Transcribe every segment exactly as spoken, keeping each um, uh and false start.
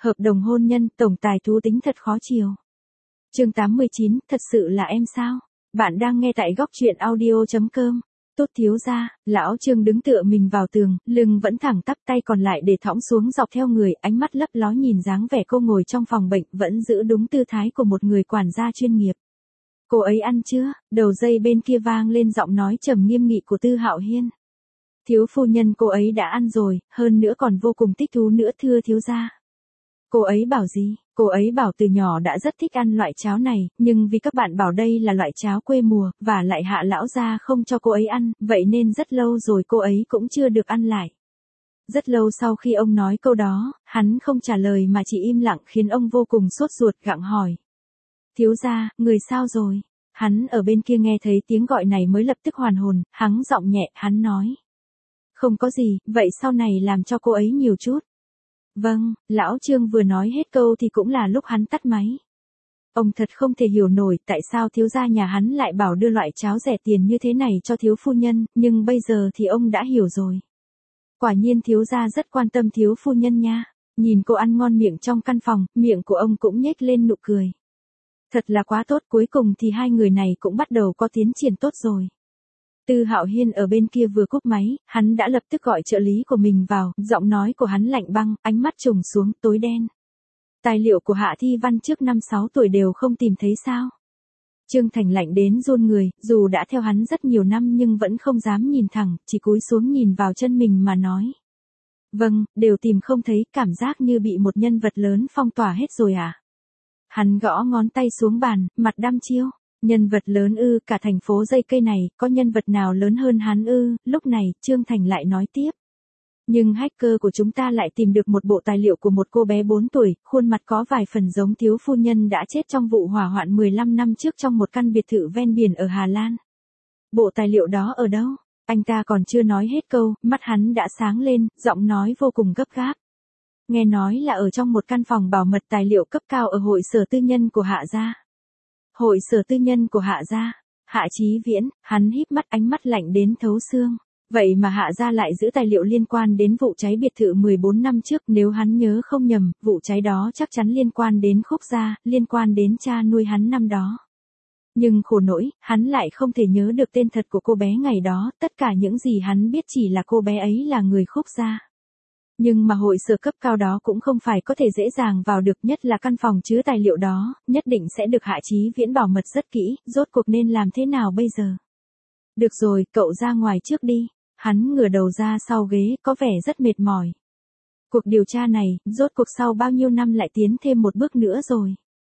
Hợp đồng hôn nhân, tổng tài thú tính thật khó chiều. Chương tám mươi chín, thật sự là em sao? Bạn đang nghe tại góc truyện audio chấm com. Tốt thiếu gia, lão Trương đứng tựa mình vào tường, lưng vẫn thẳng tắp, tay còn lại để thõng xuống dọc theo người, ánh mắt lấp ló nhìn dáng vẻ cô ngồi trong phòng bệnh, vẫn giữ đúng tư thái của một người quản gia chuyên nghiệp. Cô ấy ăn chưa? Đầu dây bên kia vang lên giọng nói trầm nghiêm nghị của Tư Hạo Hiên. Thiếu phu nhân, cô ấy đã ăn rồi, hơn nữa còn vô cùng thích thú nữa thưa thiếu gia. Cô ấy bảo gì? Cô ấy bảo từ nhỏ đã rất thích ăn loại cháo này, nhưng vì các bạn bảo đây là loại cháo quê mùa, và lại Hạ lão gia không cho cô ấy ăn, vậy nên rất lâu rồi cô ấy cũng chưa được ăn lại. Rất lâu sau khi ông nói câu đó, hắn không trả lời mà chỉ im lặng, khiến ông vô cùng sốt ruột, gặng hỏi. Thiếu gia, người sao rồi? Hắn ở bên kia nghe thấy tiếng gọi này mới lập tức hoàn hồn, hắn giọng nhẹ, hắn nói. Không có gì, vậy sau này làm cho cô ấy nhiều chút. Vâng, lão Trương vừa nói hết câu thì cũng là lúc hắn tắt máy. Ông thật không thể hiểu nổi tại sao thiếu gia nhà hắn lại bảo đưa loại cháo rẻ tiền như thế này cho thiếu phu nhân, nhưng bây giờ thì ông đã hiểu rồi. Quả nhiên thiếu gia rất quan tâm thiếu phu nhân nha. Nhìn cô ăn ngon miệng trong căn phòng, miệng của ông cũng nhếch lên nụ cười. Thật là quá tốt, cuối cùng thì hai người này cũng bắt đầu có tiến triển tốt rồi. Tư Hạo Hiên ở bên kia vừa cúp máy, hắn đã lập tức gọi trợ lý của mình vào, giọng nói của hắn lạnh băng, ánh mắt trùng xuống, tối đen. Tài liệu của Hạ Thi Văn trước năm sáu tuổi đều không tìm thấy sao? Trương Thành lạnh đến run người, dù đã theo hắn rất nhiều năm nhưng vẫn không dám nhìn thẳng, chỉ cúi xuống nhìn vào chân mình mà nói. Vâng, đều tìm không thấy, cảm giác như bị một nhân vật lớn phong tỏa hết rồi à? Hắn gõ ngón tay xuống bàn, mặt đăm chiêu. Nhân vật lớn ư, cả thành phố dây cây này, có nhân vật nào lớn hơn hắn ư? Lúc này, Trương Thành lại nói tiếp. Nhưng hacker của chúng ta lại tìm được một bộ tài liệu của một cô bé bốn tuổi, khuôn mặt có vài phần giống thiếu phu nhân đã chết trong vụ hỏa hoạn mười lăm năm trước trong một căn biệt thự ven biển ở Hà Lan. Bộ tài liệu đó ở đâu? Anh ta còn chưa nói hết câu, mắt hắn đã sáng lên, giọng nói vô cùng gấp gáp. Nghe nói là ở trong một căn phòng bảo mật tài liệu cấp cao ở hội sở tư nhân của Hạ gia. Hội sở tư nhân của Hạ gia. Hạ Chí Viễn, hắn híp mắt, ánh mắt lạnh đến thấu xương. Vậy mà Hạ gia lại giữ tài liệu liên quan đến vụ cháy biệt thự mười bốn năm trước, nếu hắn nhớ không nhầm, vụ cháy đó chắc chắn liên quan đến Khúc gia, liên quan đến cha nuôi hắn năm đó. Nhưng khổ nỗi, hắn lại không thể nhớ được tên thật của cô bé ngày đó, tất cả những gì hắn biết chỉ là cô bé ấy là người Khúc gia. Nhưng mà hội sở cấp cao đó cũng không phải có thể dễ dàng vào được, nhất là căn phòng chứa tài liệu đó, nhất định sẽ được Hạ Chí Viễn bảo mật rất kỹ, rốt cuộc nên làm thế nào bây giờ? Được rồi, cậu ra ngoài trước đi. Hắn ngửa đầu ra sau ghế, có vẻ rất mệt mỏi. Cuộc điều tra này, rốt cuộc sau bao nhiêu năm lại tiến thêm một bước nữa rồi.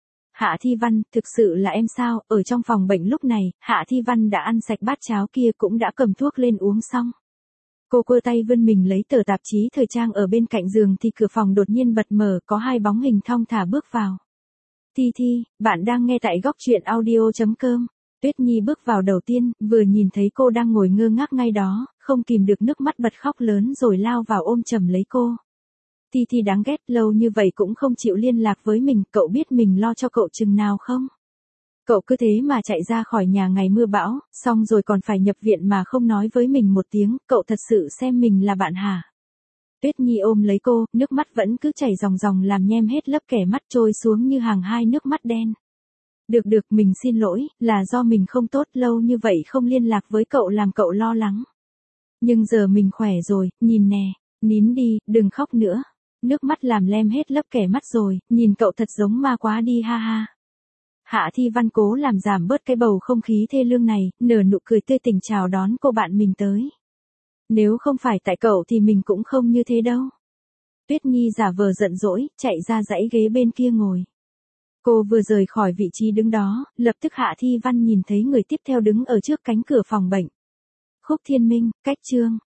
Hạ Thi Văn, thực sự là em sao? Ở trong phòng bệnh lúc này, Hạ Thi Văn đã ăn sạch bát cháo kia, cũng đã cầm thuốc lên uống xong. Cô quơ tay vươn mình lấy tờ tạp chí thời trang ở bên cạnh giường thì cửa phòng đột nhiên bật mở, có hai bóng hình thong thả bước vào. Thi Thi, bạn đang nghe tại góc truyện audio chấm com. Tuyết Nhi bước vào đầu tiên, vừa nhìn thấy cô đang ngồi ngơ ngác ngay đó, không kìm được nước mắt bật khóc lớn rồi lao vào ôm chầm lấy cô. Thi Thi đáng ghét, lâu như vậy cũng không chịu liên lạc với mình, cậu biết mình lo cho cậu chừng nào không? Cậu cứ thế mà chạy ra khỏi nhà ngày mưa bão, xong rồi còn phải nhập viện mà không nói với mình một tiếng, cậu thật sự xem mình là bạn hả? Tuyết Nhi ôm lấy cô, nước mắt vẫn cứ chảy ròng ròng làm nhem hết lớp kẻ mắt trôi xuống như hàng hai nước mắt đen. Được được, mình xin lỗi, là do mình không tốt, lâu như vậy không liên lạc với cậu làm cậu lo lắng. Nhưng giờ mình khỏe rồi, nhìn nè, nín đi, đừng khóc nữa. Nước mắt làm lem hết lớp kẻ mắt rồi, nhìn cậu thật giống ma quá đi ha ha. Hạ Thi Văn cố làm giảm bớt cái bầu không khí thê lương này, nở nụ cười tươi tỉnh chào đón cô bạn mình tới. Nếu không phải tại cậu thì mình cũng không như thế đâu. Tuyết Nhi giả vờ giận dỗi, chạy ra dãy ghế bên kia ngồi. Cô vừa rời khỏi vị trí đứng đó, lập tức Hạ Thi Văn nhìn thấy người tiếp theo đứng ở trước cánh cửa phòng bệnh. Khúc Thiên Minh, Cách Trương.